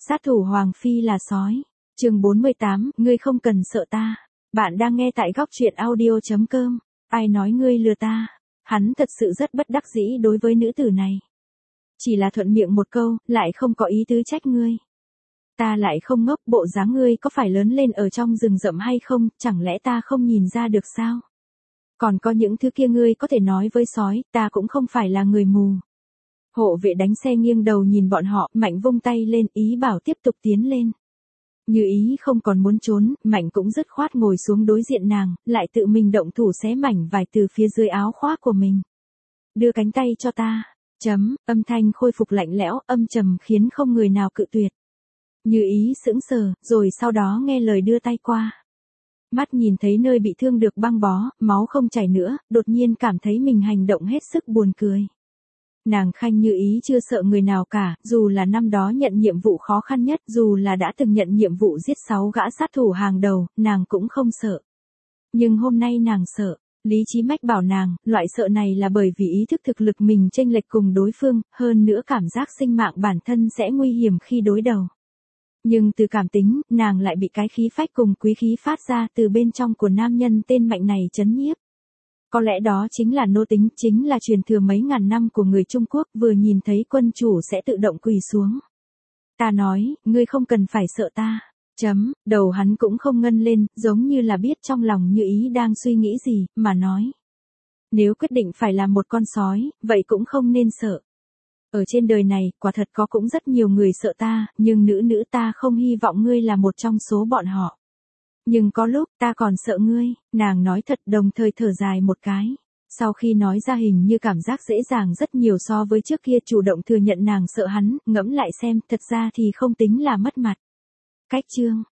Sát thủ Hoàng Phi là sói. Chương 48, ngươi không cần sợ ta. Bạn đang nghe tại góc truyện audio.com. Ai nói ngươi lừa ta? Hắn thật sự rất bất đắc dĩ đối với nữ tử này. Chỉ là thuận miệng một câu, lại không có ý tứ trách ngươi. Ta lại không ngốc, bộ dáng ngươi có phải lớn lên ở trong rừng rậm hay không, chẳng lẽ ta không nhìn ra được sao? Còn có những thứ kia ngươi có thể nói với sói, ta cũng không phải là người mù. Hộ vệ đánh xe nghiêng đầu nhìn bọn họ, Mạnh vung tay lên ý bảo tiếp tục tiến lên. Như ý không còn muốn trốn, Mạnh cũng dứt khoát ngồi xuống đối diện nàng, lại tự mình động thủ xé mảnh vải từ phía dưới áo khoác của mình. Đưa cánh tay cho ta. Âm thanh khôi phục lạnh lẽo, âm trầm khiến không người nào cự tuyệt. Như ý sững sờ, rồi sau đó nghe lời đưa tay qua. Mắt nhìn thấy nơi bị thương được băng bó, máu không chảy nữa, đột nhiên cảm thấy mình hành động hết sức buồn cười. Nàng Khanh Như ý chưa sợ người nào cả, dù là năm đó nhận nhiệm vụ khó khăn nhất, dù là đã từng nhận nhiệm vụ giết 6 gã sát thủ hàng đầu, nàng cũng không sợ. Nhưng hôm nay nàng sợ. Lý trí mách bảo nàng, loại sợ này là bởi vì ý thức thực lực mình chênh lệch cùng đối phương, hơn nữa cảm giác sinh mạng bản thân sẽ nguy hiểm khi đối đầu. Nhưng từ cảm tính, nàng lại bị cái khí phách cùng quý khí phát ra từ bên trong của nam nhân tên Mạnh này chấn nhiếp. Có lẽ đó chính là nô tính, chính là truyền thừa mấy ngàn năm của người Trung Quốc, vừa nhìn thấy quân chủ sẽ tự động quỳ xuống. Ta nói, ngươi không cần phải sợ ta. Đầu hắn cũng không ngân lên, giống như là biết trong lòng Như ý đang suy nghĩ gì, mà nói. Nếu quyết định phải làm một con sói, vậy cũng không nên sợ. Ở trên đời này, quả thật có cũng rất nhiều người sợ ta, nhưng nữ ta không hy vọng ngươi là một trong số bọn họ. Nhưng có lúc, ta còn sợ ngươi, nàng nói thật đồng thời thở dài một cái. Sau khi nói ra hình như cảm giác dễ dàng rất nhiều so với trước kia chủ động thừa nhận nàng sợ hắn, ngẫm lại xem, thật ra thì không tính là mất mặt. Cách chương,